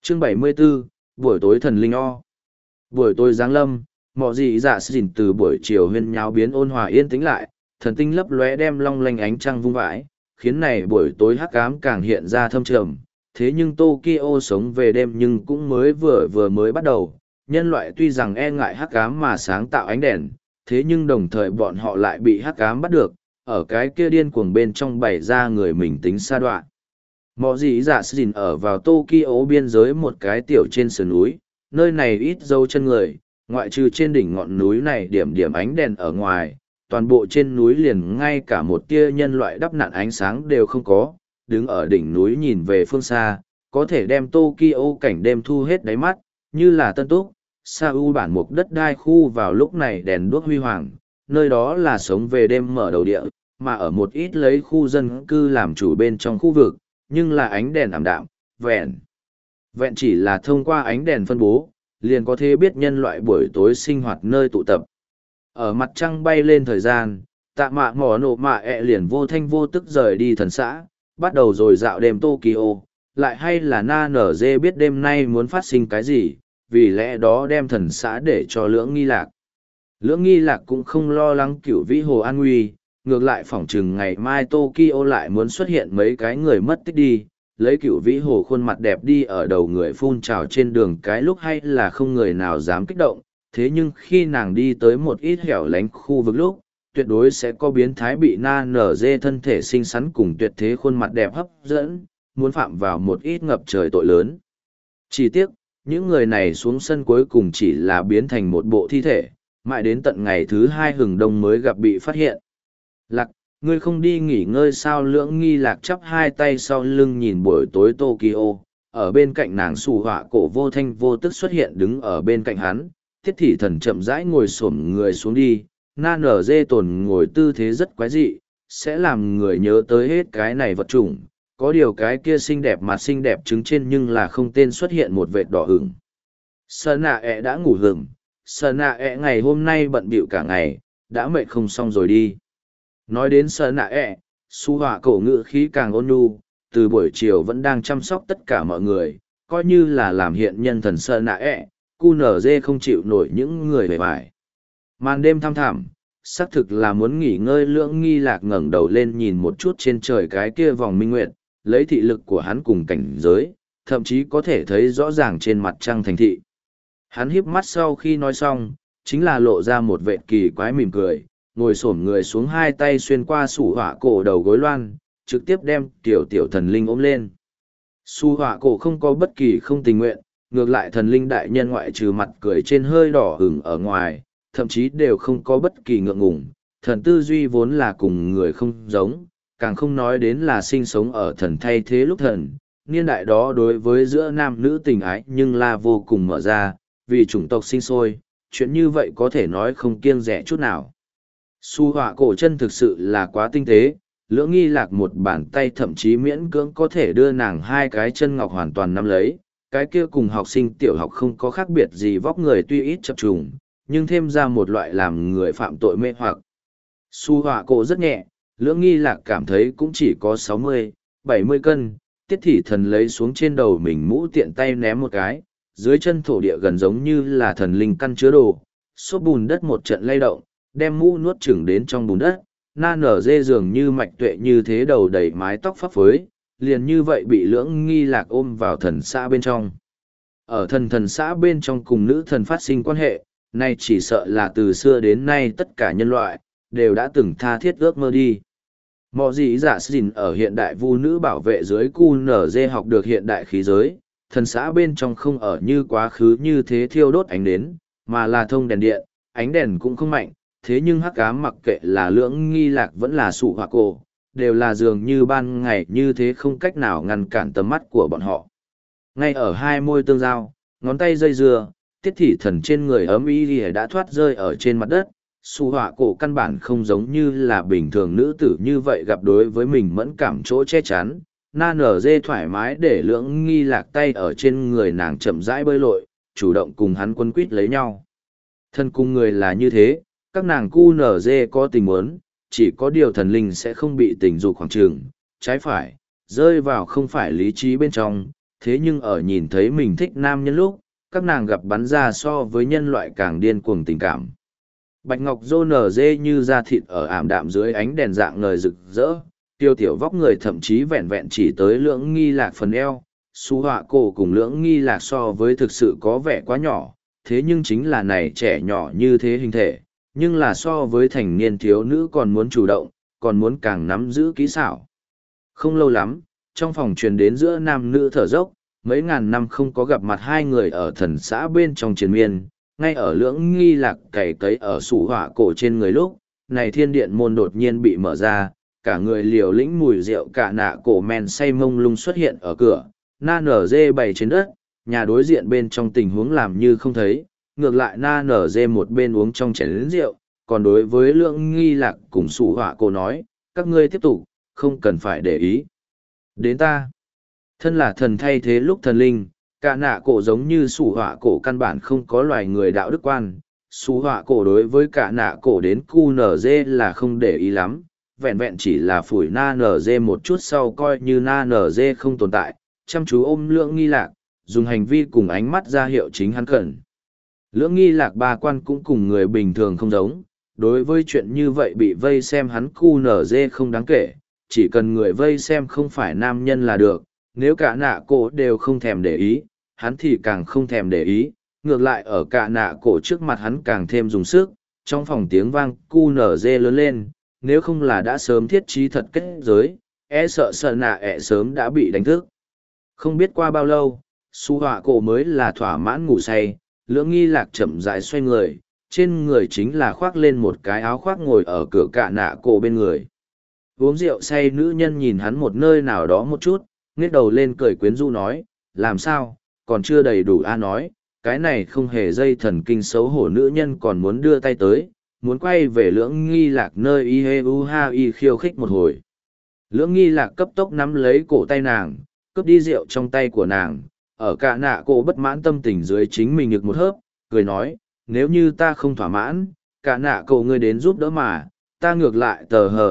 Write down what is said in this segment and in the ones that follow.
Chương 74, buổi tối thần linh o. Buổi tối giáng lâm, mọi gì dạ xỉn từ buổi chiều huyên nháo biến ôn hòa yên tĩnh lại, thần tinh lấp lóe đem long lanh ánh trăng vung vãi, khiến này buổi tối hắc ám càng hiện ra thâm trầm. Thế nhưng Tokyo sống về đêm nhưng cũng vừa mới bắt đầu, nhân loại tuy rằng e ngại hắc ám mà sáng tạo ánh đèn, thế nhưng đồng thời bọn họ lại bị hắc ám bắt được, ở cái kia điên cuồng bên trong bày ra người mình tính xa đoạn. Mọ gì dạ xỉn ở vào Tokyo biên giới một cái tiểu trên sườn núi, nơi này ít dấu chân người, ngoại trừ trên đỉnh ngọn núi này điểm điểm ánh đèn ở ngoài, toàn bộ trên núi liền ngay cả một tia nhân loại đắp nặn ánh sáng đều không có, đứng ở đỉnh núi nhìn về phương xa, có thể đem Tokyo cảnh đêm thu hết đáy mắt, như là Tân Túc, Sa-u bản mục đất đai khu vào lúc này đèn đuốc huy hoàng, nơi đó là sống về đêm mở đầu địa, mà ở một ít lấy khu dân cư làm chủ bên trong khu vực, nhưng là ánh đèn ảm đạm, vẹn chỉ là thông qua ánh đèn phân bố, liền có thể biết nhân loại buổi tối sinh hoạt nơi tụ tập. Ở mặt trăng bay lên thời gian, tạ mạ mỏ nổ mạ liền vô thanh vô tức rời đi thần xã, bắt đầu rồi dạo đêm Tokyo, lại hay là na nở dê biết đêm nay muốn phát sinh cái gì, vì lẽ đó đem thần xã để cho lưỡng nghi lạc. Lưỡng nghi lạc cũng không lo lắng cửu vĩ hồ an nguy, ngược lại phỏng chừng ngày mai Tokyo lại muốn xuất hiện mấy cái người mất tích đi, lấy cửu vĩ hồ khuôn mặt đẹp đi ở đầu người phun trào trên đường cái lúc hay là không người nào dám kích động, thế nhưng khi nàng đi tới một ít hẻo lánh khu vực lúc, tuyệt đối sẽ có biến thái bị na nở dê thân thể xinh xắn cùng tuyệt thế khuôn mặt đẹp hấp dẫn, muốn phạm vào một ít ngập trời tội lớn. Chỉ tiếc, những người này xuống sân cuối cùng chỉ là biến thành một bộ thi thể, mãi đến tận ngày thứ hai hừng đông mới gặp bị phát hiện. Lạc, ngươi không đi nghỉ ngơi sao? Lưỡng nghi lạc chắp hai tay sau lưng nhìn buổi tối Tokyo, ở bên cạnh nàng xù họa cổ vô thanh vô tức xuất hiện đứng ở bên cạnh hắn, thiết thị thần chậm rãi ngồi xổm người xuống đi, na nở dê tồn ngồi tư thế rất quái dị, sẽ làm người nhớ tới hết cái này vật chủng, có điều cái kia xinh đẹp mà xinh đẹp trứng trên nhưng là không tên xuất hiện một vệt đỏ ửng. Sơ nạ ẹ đã ngủ hửng, sơ nạ ẹ ngày hôm nay bận bịu cả ngày, đã mệt không xong rồi đi. Nói đến sơ nạ ẹ, su họa cổ ngữ khí càng ôn nhu, từ buổi chiều vẫn đang chăm sóc tất cả mọi người, coi như là làm hiện nhân thần sơ nạ ẹ, cu nở dê không chịu nổi những người bề bài. Màn đêm thăm thẳm, xác thực là muốn nghỉ ngơi. Lưỡng nghi lạc ngẩng đầu lên nhìn một chút trên trời cái kia vòng minh nguyệt, lấy thị lực của hắn cùng cảnh giới, thậm chí có thể thấy rõ ràng trên mặt trăng thành thị. Hắn híp mắt sau khi nói xong, chính là lộ ra một vệt kỳ quái mỉm cười, ngồi xổm người xuống hai tay xuyên qua sủ họa cổ đầu gối loan, trực tiếp đem tiểu thần linh ôm lên. Su họa cổ không có bất kỳ không tình nguyện, ngược lại thần linh đại nhân ngoại trừ mặt cười trên hơi đỏ hửng ở ngoài, thậm chí đều không có bất kỳ ngượng ngùng. Thần tư duy vốn là cùng người không giống, càng không nói đến là sinh sống ở thần thay thế lúc thần. Niên đại đó đối với giữa nam nữ tình ái nhưng là vô cùng mở ra, vì chủng tộc sinh sôi, chuyện như vậy có thể nói không kiêng rẻ chút nào. Su họa cổ chân thực sự là quá tinh tế, lưỡng nghi lạc một bàn tay thậm chí miễn cưỡng có thể đưa nàng hai cái chân ngọc hoàn toàn nắm lấy, cái kia cùng học sinh tiểu học không có khác biệt gì, vóc người tuy ít chập trùng, nhưng thêm ra một loại làm người phạm tội mê hoặc. Su họa cổ rất nhẹ, lưỡng nghi lạc cảm thấy cũng chỉ có 60-70 cân, tiết thị thần lấy xuống trên đầu mình mũ tiện tay ném một cái, dưới chân thổ địa gần giống như là thần linh căn chứa đồ, xốp bùn đất một trận lay động, đem mũ nuốt chửng đến trong bùn đất, na nở dê dường như mạch tuệ như thế đầu đầy mái tóc phấp phới, liền như vậy bị lưỡng nghi lạc ôm vào thần xã bên trong. Ở thần xã bên trong cùng nữ thần phát sinh quan hệ, nay chỉ sợ là từ xưa đến nay tất cả nhân loại, đều đã từng tha thiết ước mơ đi. Mọ gì giả xỉn ở hiện đại vu nữ bảo vệ dưới cu nở dê học được hiện đại khí giới, thần xã bên trong không ở như quá khứ như thế thiêu đốt ánh nến, mà là thông đèn điện, ánh đèn cũng không mạnh, thế nhưng hắc ám mặc kệ là lưỡng nghi lạc vẫn là sụ họa cổ, đều là dường như ban ngày như thế không cách nào ngăn cản tầm mắt của bọn họ. Ngay ở hai môi tương giao, ngón tay dây dưa, tiết thị thần trên người ấm y đã thoát rơi ở trên mặt đất, sụ họa cổ căn bản không giống như là bình thường nữ tử như vậy gặp đối với mình mẫn cảm chỗ che chắn. Na nở dê thoải mái để lưỡng nghi lạc tay ở trên người nàng chậm rãi bơi lội, chủ động cùng hắn quấn quýt lấy nhau. Thân cùng người là như thế, các nàng cu nở dê có tình muốn, chỉ có điều thần linh sẽ không bị tình dục khoảng trường, trái phải, rơi vào không phải lý trí bên trong, thế nhưng ở nhìn thấy mình thích nam nhân lúc, các nàng gặp bắn ra so với nhân loại càng điên cuồng tình cảm. Bạch ngọc rô nở dê như da thịt ở ảm đạm dưới ánh đèn dạng ngời rực rỡ, tiêu tiểu vóc người thậm chí vẹn vẹn chỉ tới lưỡng nghi lạc phần eo, xu họa cổ cùng lưỡng nghi lạc so với thực sự có vẻ quá nhỏ, thế nhưng chính là này trẻ nhỏ như thế hình thể, nhưng là so với thành niên thiếu nữ còn muốn chủ động, còn muốn càng nắm giữ kỹ xảo. Không lâu lắm, trong phòng truyền đến giữa nam nữ thở dốc, mấy ngàn năm không có gặp mặt hai người ở thần xã bên trong triền miên, ngay ở lưỡng nghi lạc cày cấy ở sủ họa cổ trên người lúc, này thiên điện môn đột nhiên bị mở ra, cả người liều lĩnh mùi rượu cả nạ cổ men say mông lung xuất hiện ở cửa, na nở dê bày trên đất, nhà đối diện bên trong tình huống làm như không thấy, ngược lại na nở dê một bên uống trong chén rượu, còn đối với lưỡng nghi lạc cùng sủ họa cổ nói, các ngươi tiếp tục, không cần phải để ý đến ta. Thân là thần thay thế lúc thần linh, cả nạ cổ giống như sủ họa cổ căn bản không có loài người đạo đức quan. Sủ họa cổ đối với cả nạ cổ đến cu nở dê là không để ý lắm, vẹn vẹn chỉ là phủi na nở dê một chút sau coi như na nở dê không tồn tại, chăm chú ôm lưỡng nghi lạc, dùng hành vi cùng ánh mắt ra hiệu chính hắn cần. Lưỡng nghi lạc ba quan cũng cùng người bình thường không giống, đối với chuyện như vậy bị vây xem hắn cu nở dê không đáng kể, chỉ cần người vây xem không phải nam nhân là được, nếu cả nạ cổ đều không thèm để ý, hắn thì càng không thèm để ý, ngược lại ở cả nạ cổ trước mặt hắn càng thêm dùng sức, trong phòng tiếng vang cu nở dê lớn lên, nếu không là đã sớm thiết trí thật kết giới, sợ sợ nạ sớm đã bị đánh thức. Không biết qua bao lâu, su họa cổ mới là thỏa mãn ngủ say, lưỡng nghi lạc chậm rãi xoay người, trên người chính là khoác lên một cái áo khoác ngồi ở cửa cả nạ cổ bên người. Uống rượu say nữ nhân nhìn hắn một nơi nào đó một chút, nghếch đầu lên cười quyến rũ nói, làm sao, còn chưa đầy đủ nói, cái này không hề dây thần kinh xấu hổ nữ nhân còn muốn đưa tay tới, muốn quay về lưỡng nghi lạc nơi y hê u ha y khiêu khích một hồi. Lưỡng nghi lạc cấp tốc nắm lấy cổ tay nàng, cướp đi rượu trong tay của nàng, ở cả nạ cổ bất mãn tâm tình dưới chính mình ngực một hớp, cười nói, nếu như ta không thỏa mãn, cả nạ cổ ngươi đến giúp đỡ mà, ta ngược lại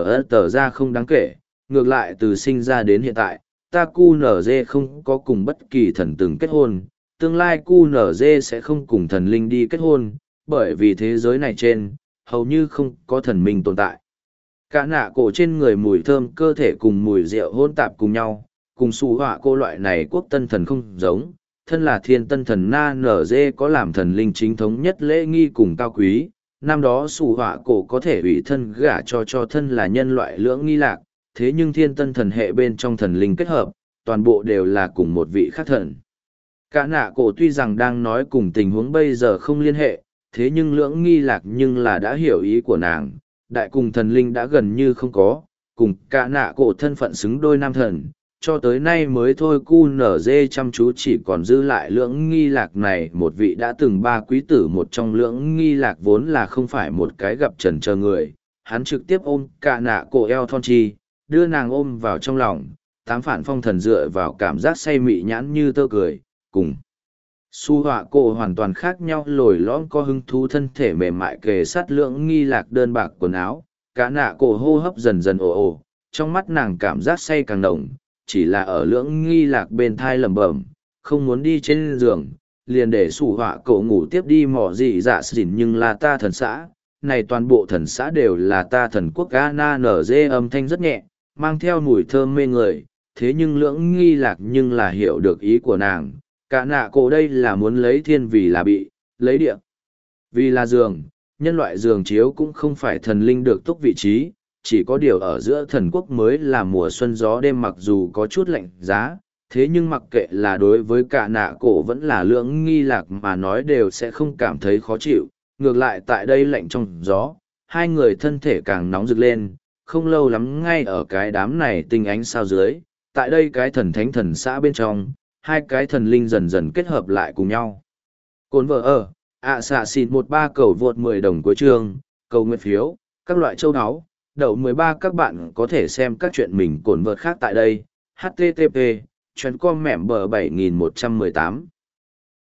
tờ ra không đáng kể, ngược lại từ sinh ra đến hiện tại, ta cu nở dê không có cùng bất kỳ thần từng kết hôn, tương lai cu nở dê sẽ không cùng thần linh đi kết hôn, bởi vì thế giới này trên, hầu như không có thần minh tồn tại. Cả nạ cổ trên người mùi thơm cơ thể cùng mùi rượu hôn tạp cùng nhau, cùng xù họa cô loại này quốc tân thần không giống, thân là thiên tân thần na nở dê có làm thần linh chính thống nhất lễ nghi cùng cao quý. Năm đó xù họa cổ có thể ủy thân gả cho thân là nhân loại lưỡng nghi lạc, thế nhưng thiên tân thần hệ bên trong thần linh kết hợp, toàn bộ đều là cùng một vị khác thần. Cả nạ cổ tuy rằng đang nói cùng tình huống bây giờ không liên hệ, thế nhưng lưỡng nghi lạc nhưng là đã hiểu ý của nàng, đại cùng thần linh đã gần như không có, cùng cả nạ cổ thân phận xứng đôi nam thần, cho tới nay mới thôi cu nở dê chăm chú chỉ còn giữ lại lưỡng nghi lạc này một vị đã từng ba quý tử một trong lưỡng nghi lạc vốn là không phải một cái gặp trần chờ người, hắn trực tiếp ôm cả nạ cổ eo thon chi, đưa nàng ôm vào trong lòng, tám phản phong thần dựa vào cảm giác say mị nhãn như tơ cười, cùng. Su họa cổ hoàn toàn khác nhau lồi lõm có hứng thú thân thể mềm mại kề sát lưỡng nghi lạc đơn bạc quần áo, cả nạ cổ hô hấp dần dần ồ ồ, trong mắt nàng cảm giác say càng nồng, chỉ là ở lưỡng nghi lạc bên thai lẩm bẩm, không muốn đi trên giường, liền để su họa cổ ngủ tiếp đi mỏ gì dạ xỉn nhưng là ta thần xã, này toàn bộ thần xã đều là ta thần quốc na nở dê âm thanh rất nhẹ, mang theo mùi thơm mê người, thế nhưng lưỡng nghi lạc nhưng là hiểu được ý của nàng. Cả nạ cổ đây là muốn lấy thiên vì là bị, lấy địa vì là giường, nhân loại giường chiếu cũng không phải thần linh được túc vị trí, chỉ có điều ở giữa thần quốc mới là mùa xuân gió đêm mặc dù có chút lạnh giá, thế nhưng mặc kệ là đối với cả nạ cổ vẫn là lưỡng nghi lạc mà nói đều sẽ không cảm thấy khó chịu, ngược lại tại đây lạnh trong gió, hai người thân thể càng nóng rực lên, không lâu lắm ngay ở cái đám này tinh ánh sao dưới, tại đây cái thần thánh thần xã bên trong, hai cái thần linh dần dần kết hợp lại cùng nhau. Cồn vợ ở, xạ xịn 13 cầu vượt 10 đồng cuối chương, cầu nguyện phiếu, các loại châu áo, đậu 13 các bạn có thể xem các chuyện mình cồn vợt khác tại đây, http, chuyến com mẻm bờ 7118.